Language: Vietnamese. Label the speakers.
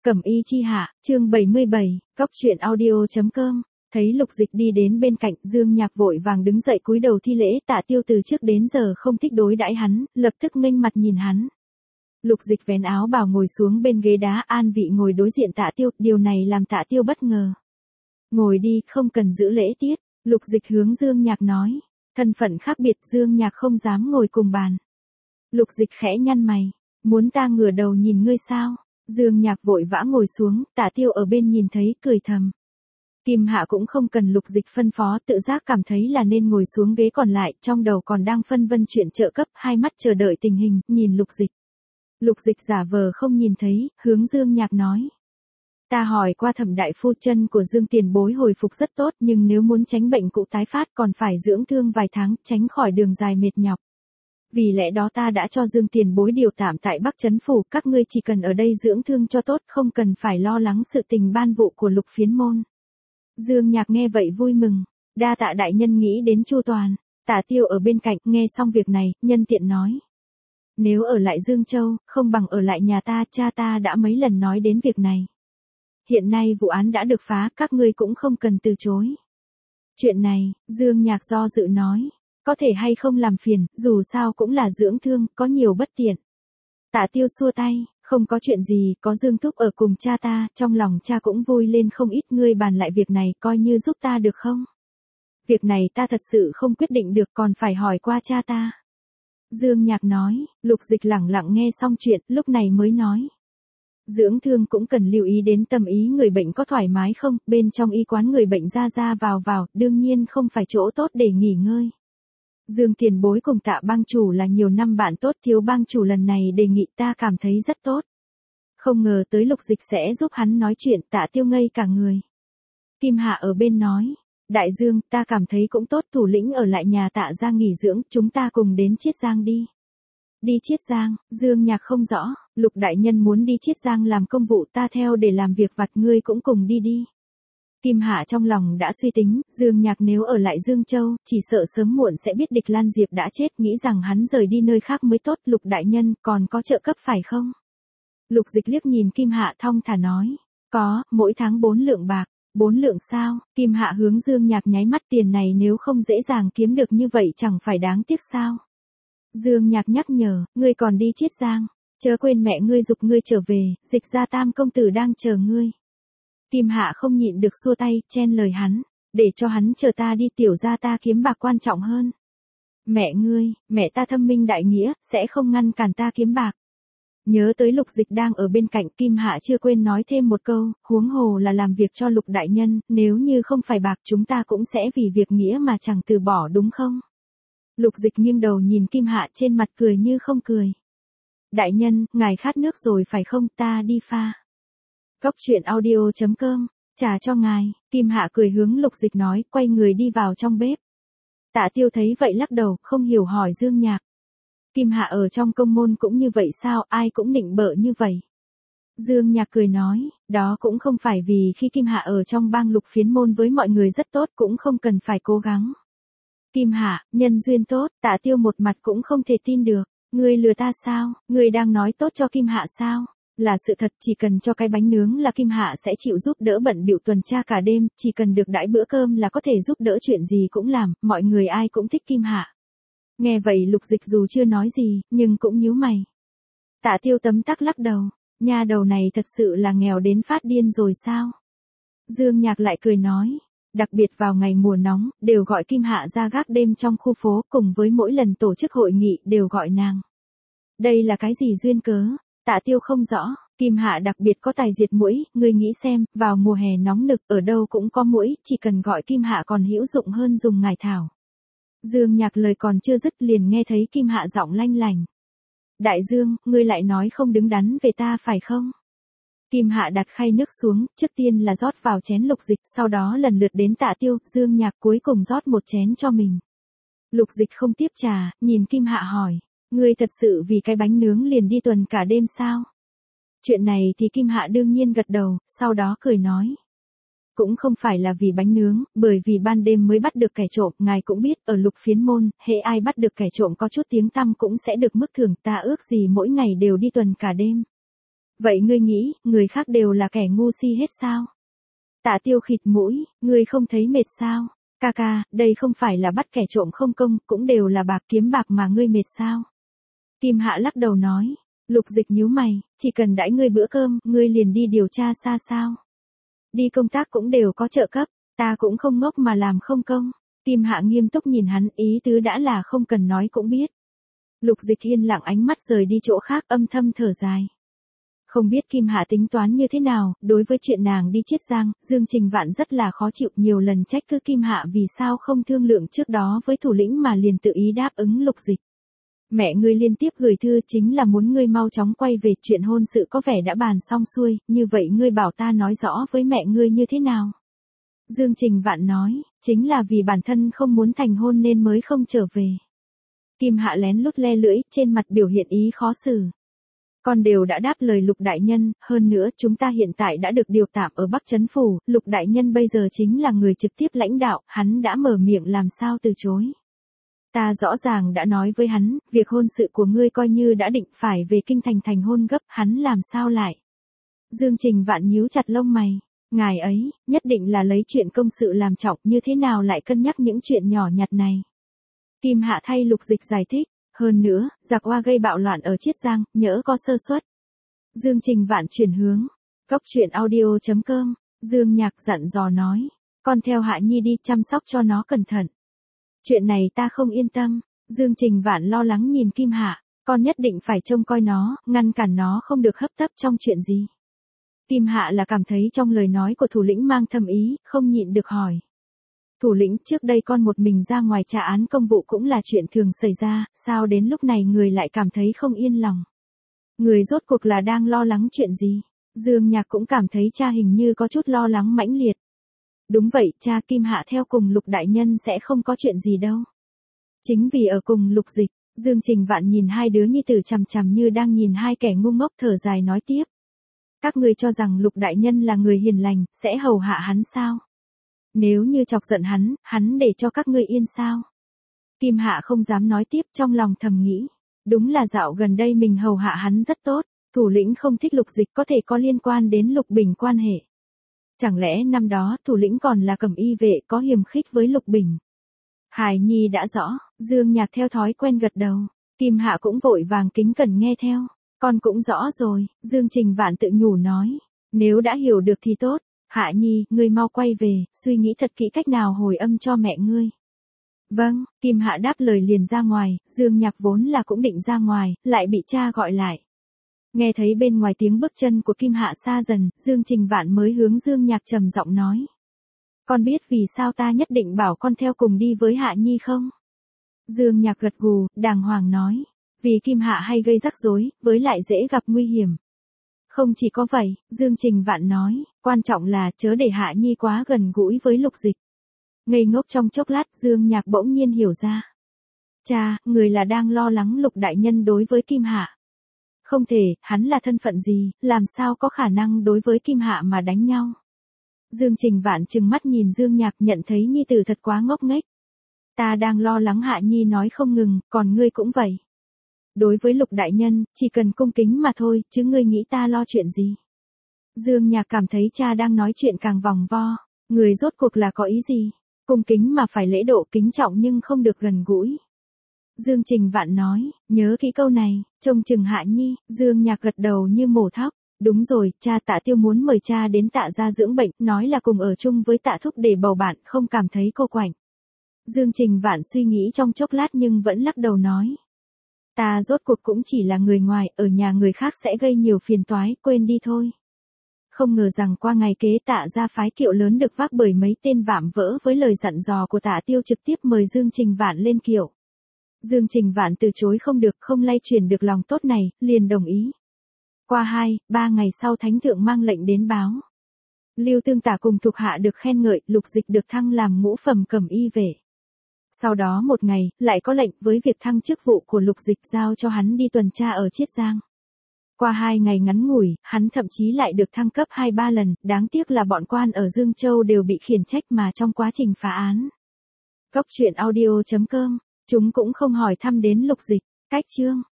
Speaker 1: Cẩm y chi hạ, chương 77, cóc truyện audio.com. Thấy Lục Dịch đi đến bên cạnh, Dương Nhạc vội vàng đứng dậy cúi đầu thi lễ. Tạ Tiêu từ trước đến giờ không thích đối đãi hắn, lập tức nghênh mặt nhìn hắn. Lục Dịch vén áo bào ngồi xuống bên ghế đá, an vị ngồi đối diện Tạ Tiêu, điều này làm Tạ Tiêu bất ngờ. Ngồi đi, không cần giữ lễ tiết. Lục Dịch hướng Dương Nhạc nói. Thân phận khác biệt, Dương Nhạc không dám ngồi cùng bàn. Lục Dịch khẽ nhăn mày. Muốn ta ngửa đầu nhìn ngươi sao? Dương Nhạc vội vã ngồi xuống, Tạ Tiêu ở bên nhìn thấy, cười thầm. Kim Hạ cũng không cần Lục Dịch phân phó, tự giác cảm thấy là nên ngồi xuống ghế còn lại, trong đầu còn đang phân vân chuyện trợ cấp, hai mắt chờ đợi tình hình, nhìn Lục Dịch. Lục Dịch giả vờ không nhìn thấy, hướng Dương Nhạc nói. Ta hỏi qua Thẩm đại phu, chân của Dương tiền bối hồi phục rất tốt, nhưng nếu muốn tránh bệnh cũ tái phát còn phải dưỡng thương vài tháng, tránh khỏi đường dài mệt nhọc. Vì lẽ đó ta đã cho Dương tiền bối điều tạm tại Bắc Trấn Phủ, các ngươi chỉ cần ở đây dưỡng thương cho tốt, không cần phải lo lắng sự tình ban vụ của Lục phiến môn. Dương Nhạc nghe vậy vui mừng, đa tạ đại nhân nghĩ đến chu toàn. Tạ Tiêu ở bên cạnh, nghe xong việc này, nhân tiện nói. Nếu ở lại Dương Châu, không bằng ở lại nhà ta, cha ta đã mấy lần nói đến việc này. Hiện nay vụ án đã được phá, các ngươi cũng không cần từ chối. Chuyện này, Dương Nhạc do dự nói. Có thể hay không làm phiền, dù sao cũng là dưỡng thương, có nhiều bất tiện. Tạ Tiêu xua tay, không có chuyện gì, có Dương Thúc ở cùng cha ta, trong lòng cha cũng vui lên không ít, ngươi bàn lại việc này, coi như giúp ta được không? Việc này ta thật sự không quyết định được, còn phải hỏi qua cha ta. Dương Nhạc nói. Lục Dịch lẳng lặng nghe xong chuyện, lúc này mới nói. Dưỡng thương cũng cần lưu ý đến tâm ý người bệnh có thoải mái không, bên trong y quán người bệnh ra vào, đương nhiên không phải chỗ tốt để nghỉ ngơi. Dương tiền bối cùng Tạ bang chủ là nhiều năm bạn tốt, Thiếu bang chủ lần này đề nghị ta cảm thấy rất tốt. Không ngờ tới Lục Dịch sẽ giúp hắn nói chuyện, Tạ Tiêu ngây cả người. Kim Hạ ở bên nói, Đại Dương, ta cảm thấy cũng tốt, thủ lĩnh ở lại nhà Tạ ra nghỉ dưỡng, chúng ta cùng đến Chiết Giang đi. Đi Chiết Giang? Dương Nhạc không rõ, Lục đại nhân muốn đi Chiết Giang làm công vụ, ta theo để làm việc vặt, ngươi cũng cùng đi đi. Kim Hạ trong lòng đã suy tính, Dương Nhạc nếu ở lại Dương Châu, chỉ sợ sớm muộn sẽ biết Địch Lan Diệp đã chết, nghĩ rằng hắn rời đi nơi khác mới tốt. Lục đại nhân, còn có trợ cấp phải không? Lục Dịch liếc nhìn Kim Hạ thong thả nói. Có, mỗi tháng 4 lượng bạc. 4 lượng sao? Kim Hạ hướng Dương Nhạc nháy mắt, tiền này nếu không dễ dàng kiếm được như vậy chẳng phải đáng tiếc sao? Dương Nhạc nhắc nhở, ngươi còn đi Chiết Giang. Chớ quên mẹ ngươi giục ngươi trở về, Dịch gia Tam công tử đang chờ ngươi. Kim Hạ không nhịn được xua tay, chen lời hắn, để cho hắn chờ ta đi, tiểu gia ta kiếm bạc quan trọng hơn. Mẹ ta thâm minh đại nghĩa, sẽ không ngăn cản ta kiếm bạc. Nhớ tới Lục Dịch đang ở bên cạnh, Kim Hạ chưa quên nói thêm một câu, huống hồ là làm việc cho Lục đại nhân, nếu như không phải bạc chúng ta cũng sẽ vì việc nghĩa mà chẳng từ bỏ đúng không? Lục Dịch nghiêng đầu nhìn Kim Hạ, trên mặt cười như không cười. Đại nhân, ngài khát nước rồi phải không, ta đi pha. Cóc truyện audio.com, trà cho ngài. Kim Hạ cười hướng Lục Dịch nói, quay người đi vào trong bếp. Tạ Tiêu thấy vậy lắc đầu, không hiểu hỏi Dương Nhạc. Kim Hạ ở trong công môn cũng như vậy sao, ai cũng nịnh bợ như vậy? Dương Nhạc cười nói, đó cũng không phải vì khi Kim Hạ ở trong bang Lục phiến môn với mọi người rất tốt, cũng không cần phải cố gắng. Kim Hạ, nhân duyên tốt, Tạ Tiêu một mặt cũng không thể tin được. Ngươi lừa ta sao, ngươi đang nói tốt cho Kim Hạ sao? Là sự thật, chỉ cần cho cái bánh nướng là Kim Hạ sẽ chịu giúp đỡ bận bịu tuần tra cả đêm, chỉ cần được đãi bữa cơm là có thể giúp đỡ chuyện gì cũng làm, mọi người ai cũng thích Kim Hạ. Nghe vậy Lục Dịch dù chưa nói gì, nhưng cũng nhíu mày. Tạ Tiêu tấm tắc lắc đầu, nha đầu này thật sự là nghèo đến phát điên rồi sao? Dương Nhạc lại cười nói, đặc biệt vào ngày mùa nóng, đều gọi Kim Hạ ra gác đêm trong khu phố, cùng với mỗi lần tổ chức hội nghị đều gọi nàng. Đây là cái gì duyên cớ? Tạ Tiêu không rõ, Kim Hạ đặc biệt có tài diệt muỗi, ngươi nghĩ xem, vào mùa hè nóng nực, ở đâu cũng có muỗi, chỉ cần gọi Kim Hạ còn hữu dụng hơn dùng ngải thảo. Dương Nhạc lời còn chưa dứt liền nghe thấy Kim Hạ giọng lanh lành. Đại Dương, ngươi lại nói không đứng đắn về ta phải không? Kim Hạ đặt khay nước xuống, trước tiên là rót vào chén Lục Dịch, sau đó lần lượt đến Tạ Tiêu, Dương Nhạc cuối cùng rót một chén cho mình. Lục Dịch không tiếp trà, nhìn Kim Hạ hỏi. Ngươi thật sự vì cái bánh nướng liền đi tuần cả đêm sao? Chuyện này thì Kim Hạ đương nhiên gật đầu, sau đó cười nói. Cũng không phải là vì bánh nướng, bởi vì ban đêm mới bắt được kẻ trộm, ngài cũng biết, ở Lục phiến môn, hễ ai bắt được kẻ trộm có chút tiếng tăm cũng sẽ được mức thưởng, ta ước gì mỗi ngày đều đi tuần cả đêm. Vậy ngươi nghĩ, người khác đều là kẻ ngu si hết sao? Tạ Tiêu khịt mũi, ngươi không thấy mệt sao? Ca ca, đây không phải là bắt kẻ trộm không công, cũng đều là bạc kiếm bạc mà ngươi mệt sao? Kim Hạ lắc đầu nói. Lục Dịch nhíu mày, chỉ cần đãi ngươi bữa cơm, ngươi liền đi điều tra xa sao? Đi công tác cũng đều có trợ cấp, ta cũng không ngốc mà làm không công. Kim Hạ nghiêm túc nhìn hắn, ý tứ đã là không cần nói cũng biết. Lục Dịch yên lặng ánh mắt rời đi chỗ khác, âm thầm thở dài. Không biết Kim Hạ tính toán như thế nào, đối với chuyện nàng đi Chiết Giang, Dương Trình Vạn rất là khó chịu, nhiều lần trách cứ Kim Hạ vì sao không thương lượng trước đó với thủ lĩnh mà liền tự ý đáp ứng Lục Dịch. Mẹ ngươi liên tiếp gửi thư chính là muốn ngươi mau chóng quay về, chuyện hôn sự có vẻ đã bàn xong xuôi, như vậy ngươi bảo ta nói rõ với mẹ ngươi như thế nào? Dương Trình Vạn nói, chính là vì bản thân không muốn thành hôn nên mới không trở về. Kim Hạ lén lút le lưỡi, trên mặt biểu hiện ý khó xử. Con đều đã đáp lời Lục đại nhân, hơn nữa chúng ta hiện tại đã được điều tạm ở Bắc Trấn Phủ, Lục đại nhân bây giờ chính là người trực tiếp lãnh đạo, hắn đã mở miệng làm sao từ chối. Ta rõ ràng đã nói với hắn, việc hôn sự của ngươi coi như đã định phải về kinh thành thành hôn gấp, hắn làm sao lại. Dương Trình Vạn nhíu chặt lông mày, ngài ấy, nhất định là lấy chuyện công sự làm trọng, như thế nào lại cân nhắc những chuyện nhỏ nhặt này. Kim Hạ thay Lục Dịch giải thích, hơn nữa, giặc Hoa gây bạo loạn ở Chiết Giang, nhỡ có sơ suất. Dương Trình Vạn chuyển hướng, góc truyện audio.com, Dương Nhạc dặn dò nói, con theo Hạ Nhi đi chăm sóc cho nó cẩn thận. Chuyện này ta không yên tâm, Dương Trình Vạn lo lắng nhìn Kim Hạ, con nhất định phải trông coi nó, ngăn cản nó không được hấp tấp trong chuyện gì. Kim Hạ là cảm thấy trong lời nói của thủ lĩnh mang thâm ý, không nhịn được hỏi. Thủ lĩnh, trước đây con một mình ra ngoài trả án công vụ cũng là chuyện thường xảy ra, sao đến lúc này người lại cảm thấy không yên lòng? Người rốt cuộc là đang lo lắng chuyện gì? Dương Nhạc cũng cảm thấy cha hình như có chút lo lắng mãnh liệt. Đúng vậy, cha, Kim Hạ theo cùng Lục đại nhân sẽ không có chuyện gì đâu. Chính vì ở cùng Lục Dịch, Dương Trình Vạn nhìn hai đứa nhi tử chằm chằm như đang nhìn hai kẻ ngu ngốc, thở dài nói tiếp. Các ngươi cho rằng Lục đại nhân là người hiền lành, sẽ hầu hạ hắn sao? Nếu như chọc giận hắn để cho các ngươi yên sao? Kim Hạ không dám nói tiếp, trong lòng thầm nghĩ. Đúng là dạo gần đây mình hầu hạ hắn rất tốt, thủ lĩnh không thích Lục Dịch có thể có liên quan đến Lục Bình quan hệ. Chẳng lẽ năm đó thủ lĩnh còn là Cẩm Y vệ có hiềm khích với Lục Bình? Hài Nhi đã rõ, Dương Nhạc theo thói quen gật đầu, Kim Hạ cũng vội vàng kính cẩn nghe theo, con cũng rõ rồi, Dương Trình Vạn tự nhủ nói, nếu đã hiểu được thì tốt, Hạ Nhi, ngươi mau quay về, suy nghĩ thật kỹ cách nào hồi âm cho mẹ ngươi. Vâng, Kim Hạ đáp lời liền ra ngoài, Dương Nhạc vốn là cũng định ra ngoài, lại bị cha gọi lại. Nghe thấy bên ngoài tiếng bước chân của Kim Hạ xa dần, Dương Trình Vạn mới hướng Dương Nhạc trầm giọng nói. Con biết vì sao ta nhất định bảo con theo cùng đi với Hạ Nhi không? Dương Nhạc gật gù, đàng hoàng nói. Vì Kim Hạ hay gây rắc rối, với lại dễ gặp nguy hiểm. Không chỉ có vậy, Dương Trình Vạn nói, quan trọng là chớ để Hạ Nhi quá gần gũi với Lục Dịch. Ngây ngốc trong chốc lát, Dương Nhạc bỗng nhiên hiểu ra. Cha, người là đang lo lắng Lục đại nhân đối với Kim Hạ. Không thể, hắn là thân phận gì, làm sao có khả năng đối với Kim Hạ mà đánh nhau. Dương Trình Vạn trừng mắt nhìn Dương Nhạc, nhận thấy nhi tử thật quá ngốc nghếch. Ta đang lo lắng Hạ Nhi nói không ngừng, còn ngươi cũng vậy. Đối với Lục đại nhân, chỉ cần cung kính mà thôi, chứ ngươi nghĩ ta lo chuyện gì. Dương Nhạc cảm thấy cha đang nói chuyện càng vòng vo, người rốt cuộc là có ý gì. Cung kính mà phải lễ độ, kính trọng nhưng không được gần gũi. Dương Trình Vạn nói, nhớ kỹ câu này, trông chừng Hạ Nhi. Dương Nhạc gật đầu như mổ thóc. Đúng rồi, cha, Tạ Tiêu muốn mời cha đến Tạ gia dưỡng bệnh, nói là cùng ở chung với Tạ thúc để bầu bạn, không cảm thấy cô quạnh. Dương Trình Vạn suy nghĩ trong chốc lát nhưng vẫn lắc đầu nói. Ta rốt cuộc cũng chỉ là người ngoài, ở nhà người khác sẽ gây nhiều phiền toái, quên đi thôi. Không ngờ rằng qua ngày kế Tạ gia phái kiệu lớn được vác bởi mấy tên vạm vỡ với lời dặn dò của Tạ Tiêu trực tiếp mời Dương Trình Vạn lên kiệu. Dương Trình Vạn từ chối không được, không lay chuyển được lòng tốt này, liền đồng ý. Qua 2-3 ngày sau Thánh thượng mang lệnh đến báo. Lưu Tương Tả cùng thuộc hạ được khen ngợi, Lục Dịch được thăng làm ngũ phẩm Cẩm Y vệ. Sau đó một ngày, lại có lệnh với việc thăng chức vụ của Lục Dịch giao cho hắn đi tuần tra ở Chiết Giang. Qua 2 ngày ngắn ngủi, hắn thậm chí lại được thăng cấp 2-3 lần, đáng tiếc là bọn quan ở Dương Châu đều bị khiển trách mà trong quá trình phá án. Góc truyện audio.com, chúng cũng không hỏi thăm đến Lục Dịch. Cách chương